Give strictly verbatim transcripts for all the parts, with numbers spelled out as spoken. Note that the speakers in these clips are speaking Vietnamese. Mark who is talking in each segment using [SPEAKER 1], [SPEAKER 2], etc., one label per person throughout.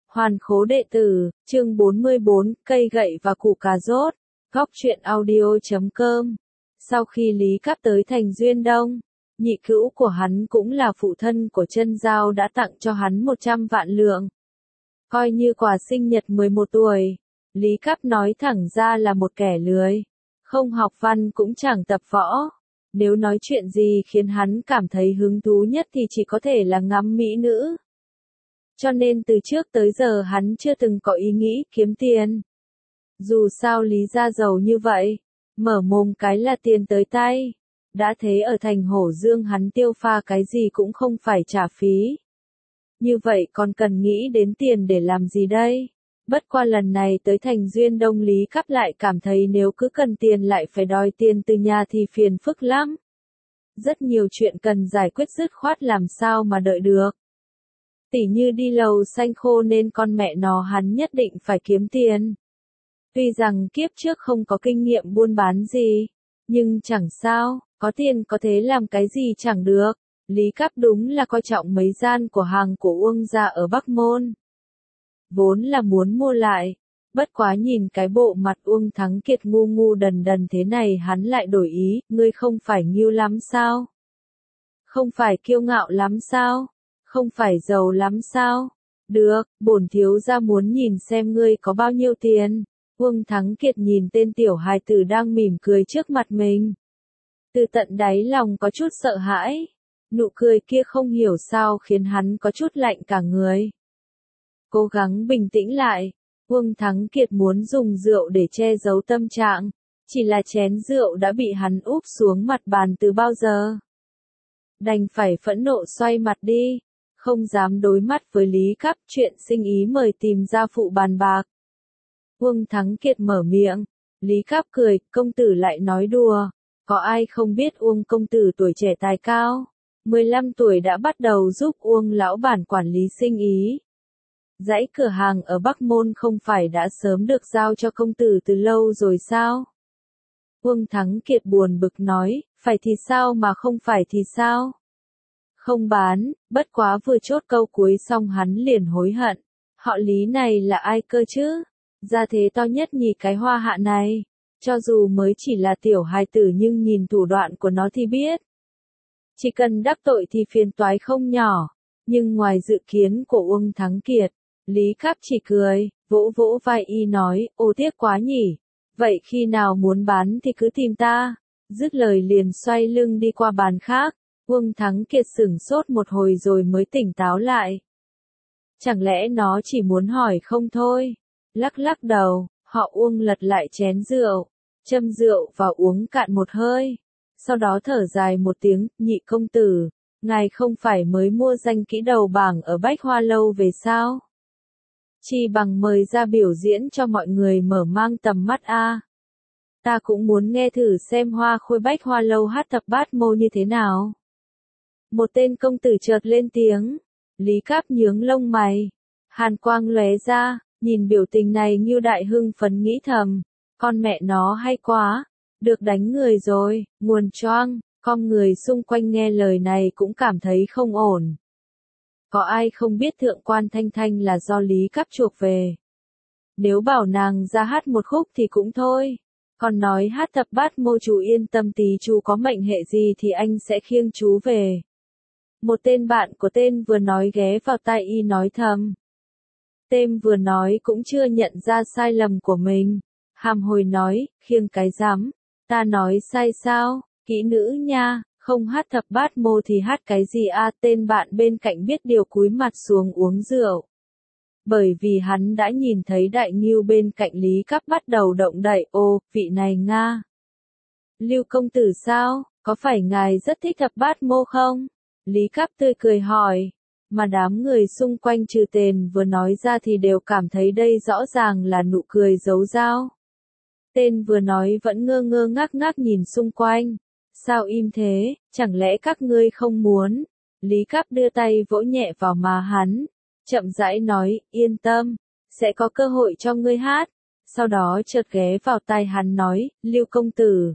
[SPEAKER 1] Hoàn khố đệ tử, chương bốn mươi bốn, cây gậy và củ cà rốt, góc truyện audio chấm com. Sau khi Lý Cáp tới thành Duyên Đông, nhị cữu của hắn cũng là phụ thân của Chân Giao đã tặng cho hắn một trăm vạn lượng. Coi như quà sinh nhật mười một tuổi, Lý Cáp nói thẳng ra là một kẻ lười, không học văn cũng chẳng tập võ. Nếu nói chuyện gì khiến hắn cảm thấy hứng thú nhất thì chỉ có thể là ngắm mỹ nữ. Cho nên từ trước tới giờ hắn chưa từng có ý nghĩ kiếm tiền. Dù sao Lý gia giàu như vậy, mở mồm cái là tiền tới tay. Đã thế ở thành Hổ Dương hắn tiêu pha cái gì cũng không phải trả phí. Như vậy còn cần nghĩ đến tiền để làm gì đây? Bất qua lần này tới thành Duyên Đông Lý Cáp lại cảm thấy nếu cứ cần tiền lại phải đòi tiền từ nhà thì phiền phức lắm. Rất nhiều chuyện cần giải quyết dứt khoát làm sao mà đợi được. Tỉ như đi lầu xanh khô nên con mẹ nó hắn nhất định phải kiếm tiền. Tuy rằng kiếp trước không có kinh nghiệm buôn bán gì, nhưng chẳng sao, có tiền có thế làm cái gì chẳng được. Lý Cáp đúng là coi trọng mấy gian của hàng của Uông gia ở Bắc Môn. Vốn là muốn mua lại, bất quá nhìn cái bộ mặt Uông Thắng Kiệt ngu ngu đần đần thế này hắn lại đổi ý, ngươi không phải nghiêu lắm sao? Không phải kiêu ngạo lắm sao? Không phải giàu lắm sao? Được, bổn thiếu gia muốn nhìn xem ngươi có bao nhiêu tiền. Uông Thắng Kiệt nhìn tên tiểu hài tử đang mỉm cười trước mặt mình. Từ tận đáy lòng có chút sợ hãi. Nụ cười kia không hiểu sao khiến hắn có chút lạnh cả người. Cố gắng bình tĩnh lại. Uông Thắng Kiệt muốn dùng rượu để che giấu tâm trạng. Chỉ là chén rượu đã bị hắn úp xuống mặt bàn từ bao giờ. Đành phải phẫn nộ xoay mặt đi. Không dám đối mắt với Lý Cáp, chuyện sinh ý mời tìm gia phụ bàn bạc. Uông Thắng Kiệt mở miệng, Lý Cáp cười, công tử lại nói đùa, có ai không biết Uông công tử tuổi trẻ tài cao, mười lăm tuổi đã bắt đầu giúp Uông lão bản quản lý sinh ý. Dãy cửa hàng ở Bắc Môn không phải đã sớm được giao cho công tử từ lâu rồi sao? Uông Thắng Kiệt buồn bực nói, phải thì sao mà không phải thì sao? Không bán, bất quá vừa chốt câu cuối xong hắn liền hối hận. Họ Lý này là ai cơ chứ? Gia thế to nhất nhì cái hoa hạ này. Cho dù mới chỉ là tiểu hài tử nhưng nhìn thủ đoạn của nó thì biết. Chỉ cần đắc tội thì phiền toái không nhỏ. Nhưng ngoài dự kiến của Uông Thắng Kiệt, Lý Cáp chỉ cười, vỗ vỗ vai y nói, ô tiếc quá nhỉ. Vậy khi nào muốn bán thì cứ tìm ta. Dứt lời liền xoay lưng đi qua bàn khác. Uông Thắng Kiệt sửng sốt một hồi rồi mới tỉnh táo lại. Chẳng lẽ nó chỉ muốn hỏi không thôi? Lắc lắc đầu, họ Uông lật lại chén rượu, châm rượu và uống cạn một hơi. Sau đó thở dài một tiếng, nhị công tử, ngài không phải mới mua danh kỹ đầu bảng ở Bách Hoa Lâu về sao? Chi bằng mời ra biểu diễn cho mọi người mở mang tầm mắt a. Ta cũng muốn nghe thử xem Hoa Khôi Bách Hoa Lâu hát thập bát mô như thế nào. Một tên công tử chợt lên tiếng, Lý Cáp nhướng lông mày, hàn quang lóe ra, nhìn biểu tình này Ngưu Đại hưng phấn nghĩ thầm, con mẹ nó hay quá, được đánh người rồi, nguồn choang, con người xung quanh nghe lời này cũng cảm thấy không ổn. Có ai không biết thượng quan Thanh Thanh là do Lý Cáp chuộc về. Nếu bảo nàng ra hát một khúc thì cũng thôi. Còn nói hát thập bát mô chú yên tâm tí chú có mệnh hệ gì thì anh sẽ khiêng chú về. Một tên bạn của tên vừa nói ghé vào tai y nói thầm. Tên vừa nói cũng chưa nhận ra sai lầm của mình. Hàm hồi nói, khiêng cái rắm, ta nói sai sao, kỹ nữ nha, không hát thập bát mô thì hát cái gì a? Tên bạn bên cạnh biết điều cúi mặt xuống uống rượu. Bởi vì hắn đã nhìn thấy đại ngưu bên cạnh Lý Cáp bắt đầu động đậy, ô, vị này nga. Lưu công tử sao, có phải ngài rất thích thập bát mô không? Lý Cáp tươi cười hỏi, mà đám người xung quanh trừ tên vừa nói ra thì đều cảm thấy đây rõ ràng là nụ cười giấu dao. Tên vừa nói vẫn ngơ ngơ ngác ngác nhìn xung quanh. Sao im thế, chẳng lẽ các ngươi không muốn? Lý Cáp đưa tay vỗ nhẹ vào má hắn, chậm rãi nói, yên tâm, sẽ có cơ hội cho ngươi hát. Sau đó chợt ghé vào tai hắn nói, Lưu công tử.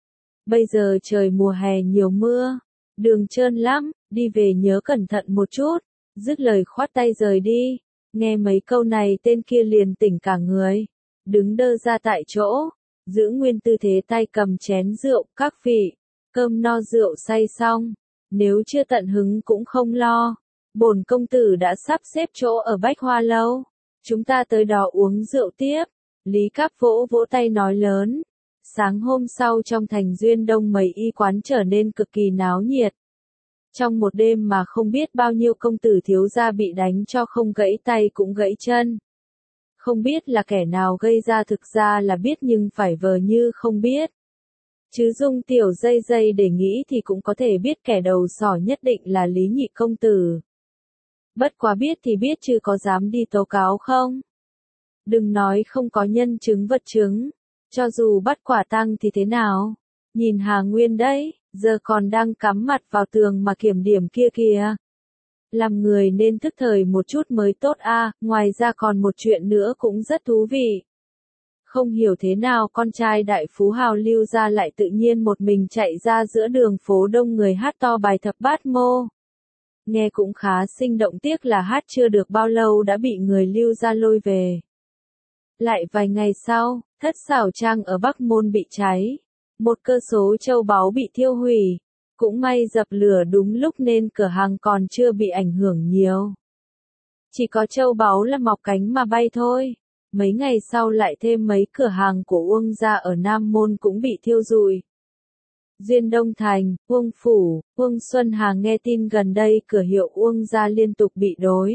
[SPEAKER 1] Bây giờ trời mùa hè nhiều mưa, đường trơn lắm, đi về nhớ cẩn thận một chút. Dứt lời khoát tay rời đi. Nghe mấy câu này tên kia liền tỉnh cả người, đứng đơ ra tại chỗ, giữ nguyên tư thế tay cầm chén rượu, các vị, cơm no rượu say xong, nếu chưa tận hứng cũng không lo, bổn công tử đã sắp xếp chỗ ở Bách Hoa Lâu, chúng ta tới đó uống rượu tiếp. Lý Cáp vỗ vỗ tay nói lớn. Sáng hôm sau trong thành Duyên Đông mấy y quán trở nên cực kỳ náo nhiệt. Trong một đêm mà không biết bao nhiêu công tử thiếu gia bị đánh cho không gãy tay cũng gãy chân. Không biết là kẻ nào gây ra, thực ra là biết nhưng phải vờ như không biết. Chứ dùng tiểu dây dây để nghĩ thì cũng có thể biết kẻ đầu sỏ nhất định là Lý Nhị công tử. Bất quá biết thì biết chứ có dám đi tố cáo không? Đừng nói không có nhân chứng vật chứng. Cho dù bắt quả tang thì thế nào? Nhìn Hà Nguyên đấy, giờ còn đang cắm mặt vào tường mà kiểm điểm kia kìa. Làm người nên thức thời một chút mới tốt a. À, ngoài ra còn một chuyện nữa cũng rất thú vị. Không hiểu thế nào con trai đại phú hào Lưu gia lại tự nhiên một mình chạy ra giữa đường phố đông người hát to bài thập bát mô. Nghe cũng khá sinh động, tiếc là hát chưa được bao lâu đã bị người Lưu gia lôi về. Lại vài ngày sau, thất xảo trang ở Bắc Môn bị cháy. Một cơ số châu báu bị thiêu hủy. Cũng may dập lửa đúng lúc nên cửa hàng còn chưa bị ảnh hưởng nhiều. Chỉ có châu báu là mọc cánh mà bay thôi. Mấy ngày sau lại thêm mấy cửa hàng của Uông gia ở Nam Môn cũng bị thiêu rụi. Duyên Đông Thành, Uông Phủ, Uông Xuân Hà nghe tin gần đây cửa hiệu Uông gia liên tục bị đối.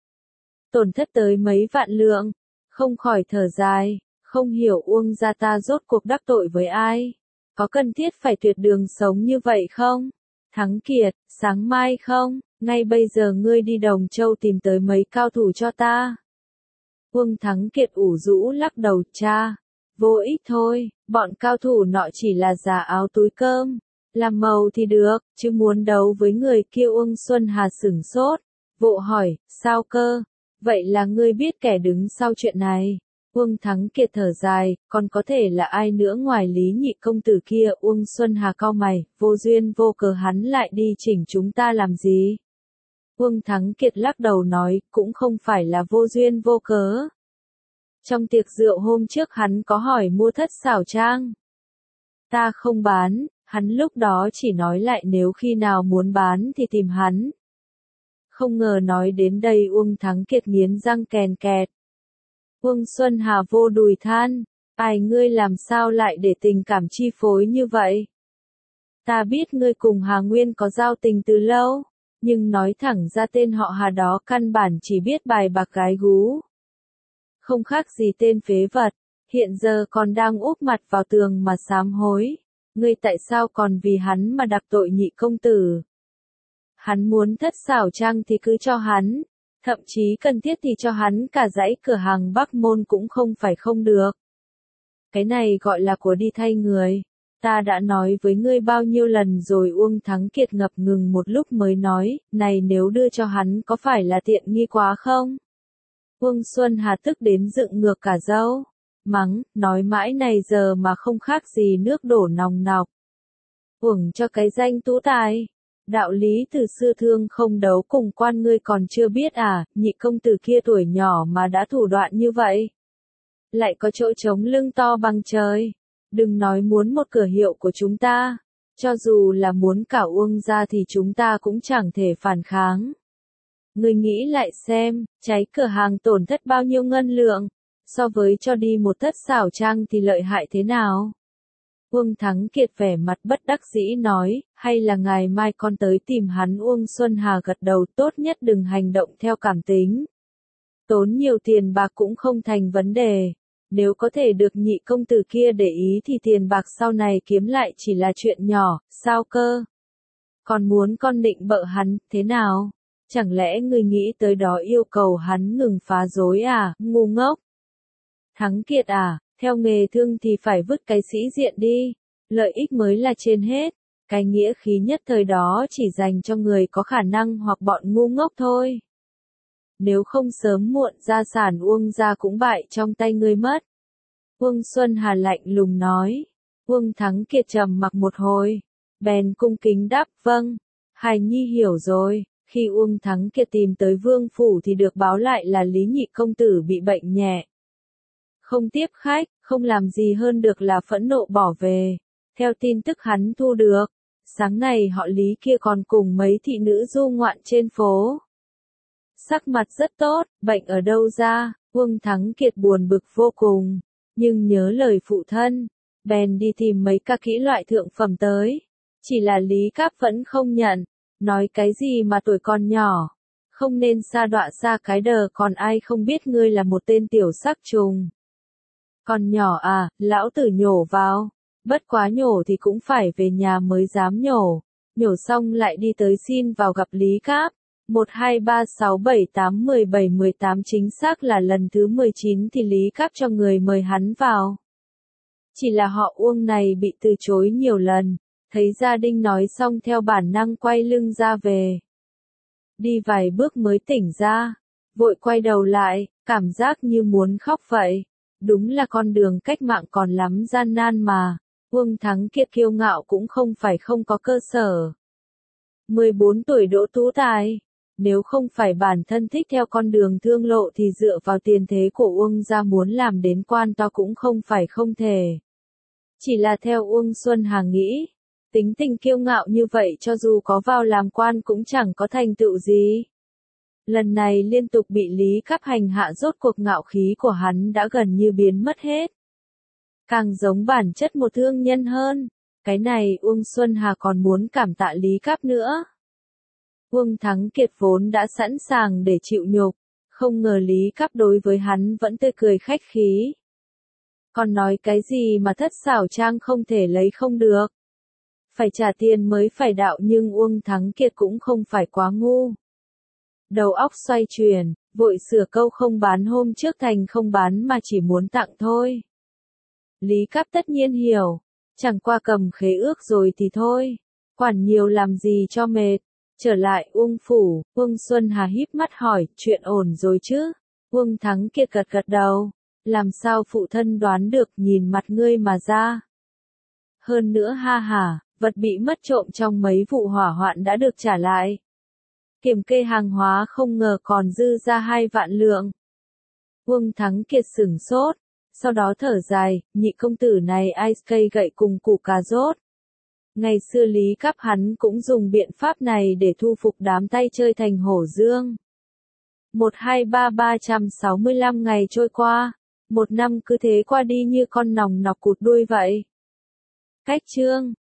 [SPEAKER 1] Tổn thất tới mấy vạn lượng. Không khỏi thở dài, không hiểu Uông gia ta rốt cuộc đắc tội với ai. Có cần thiết phải tuyệt đường sống như vậy không? Thắng Kiệt, sáng mai không? Ngay bây giờ ngươi đi Đồng Châu tìm tới mấy cao thủ cho ta. Uông Thắng Kiệt ủ rũ lắc đầu, cha. Vô ích thôi, bọn cao thủ nọ chỉ là giả áo túi cơm. Làm màu thì được, chứ muốn đấu với người kia. Uông Xuân Hà sửng sốt, vội hỏi, sao cơ? Vậy là ngươi biết kẻ đứng sau chuyện này. Uông Thắng Kiệt thở dài, còn có thể là ai nữa ngoài Lý Nhị công tử kia. Uông Xuân Hà cau mày, vô duyên vô cớ hắn lại đi chỉnh chúng ta làm gì? Uông Thắng Kiệt lắc đầu nói, cũng không phải là vô duyên vô cớ. Trong tiệc rượu hôm trước hắn có hỏi mua thất xảo trang. Ta không bán, hắn lúc đó chỉ nói lại nếu khi nào muốn bán thì tìm hắn. Không ngờ nói đến đây Uông Thắng Kiệt nghiến răng kèn kẹt. Uông Xuân Hà vô đùi than, ai ngươi làm sao lại để tình cảm chi phối như vậy? Ta biết ngươi cùng Hà Nguyên có giao tình từ lâu, nhưng nói thẳng ra tên họ Hà đó căn bản chỉ biết bài bạc gái gú. Không khác gì tên phế vật, hiện giờ còn đang úp mặt vào tường mà sám hối. Ngươi tại sao còn vì hắn mà đắc tội Nhị công tử? Hắn muốn thất xảo trang thì cứ cho hắn, thậm chí cần thiết thì cho hắn cả dãy cửa hàng Bắc Môn cũng không phải không được. Cái này gọi là của đi thay người. Ta đã nói với ngươi bao nhiêu lần rồi. Uông Thắng Kiệt ngập ngừng một lúc mới nói, này nếu đưa cho hắn có phải là tiện nghi quá không? Uông Xuân Hà tức đến dựng ngược cả râu, mắng, nói mãi này giờ mà không khác gì nước đổ nòng nọc. Uổng cho cái danh tú tài. Đạo lý từ xưa thương không đấu cùng quan ngươi còn chưa biết à? Nhị công tử kia tuổi nhỏ mà đã thủ đoạn như vậy. Lại có chỗ trống lưng to bằng trời. Đừng nói muốn một cửa hiệu của chúng ta. Cho dù là muốn cả Uông gia thì chúng ta cũng chẳng thể phản kháng. Ngươi nghĩ lại xem, cháy cửa hàng tổn thất bao nhiêu ngân lượng. So với cho đi một thất xảo trang thì lợi hại thế nào? Uông Thắng Kiệt vẻ mặt bất đắc dĩ nói, hay là ngày mai con tới tìm hắn. Uông Xuân Hà gật đầu, tốt nhất đừng hành động theo cảm tính. Tốn nhiều tiền bạc cũng không thành vấn đề. Nếu có thể được Nhị công tử kia để ý thì tiền bạc sau này kiếm lại chỉ là chuyện nhỏ, sao cơ? Còn muốn con định bợ hắn, thế nào? Chẳng lẽ ngươi nghĩ tới đó yêu cầu hắn ngừng phá rối à, ngu ngốc? Thắng Kiệt à, theo nghề thương thì phải vứt cái sĩ diện đi, lợi ích mới là trên hết, cái nghĩa khí nhất thời đó chỉ dành cho người có khả năng hoặc bọn ngu ngốc thôi. Nếu không sớm muộn gia sản Uông gia cũng bại trong tay ngươi mất. Uông Xuân Hà lạnh lùng nói. Uông Thắng Kiệt trầm mặc một hồi, bèn cung kính đáp, vâng, hài nhi hiểu rồi. Khi Uông Thắng Kiệt tìm tới vương phủ thì được báo lại là Lý nhị công tử bị bệnh nhẹ. Không tiếp khách, không làm gì hơn được là phẫn nộ bỏ về. Theo tin tức hắn thu được, sáng này họ Lý kia còn cùng mấy thị nữ du ngoạn trên phố. Sắc mặt rất tốt, bệnh ở đâu ra, Uông Thắng Kiệt buồn bực vô cùng, nhưng nhớ lời phụ thân, bèn đi tìm mấy ca kỹ loại thượng phẩm tới. Chỉ là Lý Cáp vẫn không nhận, nói cái gì mà tuổi còn nhỏ, không nên sa đọa xa cái đờ, còn ai không biết ngươi là một tên tiểu sắc trùng. Còn nhỏ à, lão tử nhổ vào, bất quá nhổ thì cũng phải về nhà mới dám nhổ, nhổ xong lại đi tới xin vào gặp Lý Cáp. một hai ba sáu bảy tám mười bảy mười tám chính xác là lần thứ mười chín thì Lý Cáp cho người mời hắn vào. Chỉ là họ Uông này bị từ chối nhiều lần, thấy gia đình nói xong theo bản năng quay lưng ra về. Đi vài bước mới tỉnh ra, vội quay đầu lại, cảm giác như muốn khóc vậy. Đúng là con đường cách mạng còn lắm gian nan mà, Uông Thắng Kiệt kiêu ngạo cũng không phải không có cơ sở. mười bốn tuổi đỗ tú tài, nếu không phải bản thân thích theo con đường thương lộ thì dựa vào tiền thế của Uông gia muốn làm đến quan to cũng không phải không thể. Chỉ là theo Uông Xuân Hà nghĩ, tính tình kiêu ngạo như vậy cho dù có vào làm quan cũng chẳng có thành tựu gì. Lần này liên tục bị Lý Cáp hành hạ, rốt cuộc ngạo khí của hắn đã gần như biến mất hết. Càng giống bản chất một thương nhân hơn, cái này Uông Xuân Hà còn muốn cảm tạ Lý Cáp nữa. Uông Thắng Kiệt vốn đã sẵn sàng để chịu nhục, không ngờ Lý Cáp đối với hắn vẫn tươi cười khách khí. Còn nói cái gì mà thất xảo trang không thể lấy không được. Phải trả tiền mới phải đạo, nhưng Uông Thắng Kiệt cũng không phải quá ngu. Đầu óc xoay chuyển, vội sửa câu không bán hôm trước thành không bán mà chỉ muốn tặng thôi. Lý Cáp tất nhiên hiểu, chẳng qua cầm khế ước rồi thì thôi, quản nhiều làm gì cho mệt. Trở lại Uông phủ, Uông Xuân Hà híp mắt hỏi, chuyện ổn rồi chứ? Uông Thắng Kiệt gật gật đầu, làm sao phụ thân đoán được, nhìn mặt ngươi mà ra. Hơn nữa ha hả, vật bị mất trộm trong mấy vụ hỏa hoạn đã được trả lại. Kiểm kê hàng hóa không ngờ còn dư ra hai vạn lượng. Uông Thắng Kiệt sửng sốt, sau đó thở dài, nhị công tử này ai cây gậy cùng củ cà rốt. Ngày xưa Lý Cáp hắn cũng dùng biện pháp này để thu phục đám tay chơi thành hổ dương. một hai ba ba trăm sáu mươi lăm ngày trôi qua, một năm cứ thế qua đi như con nòng nọc cụt đuôi vậy. Cách chương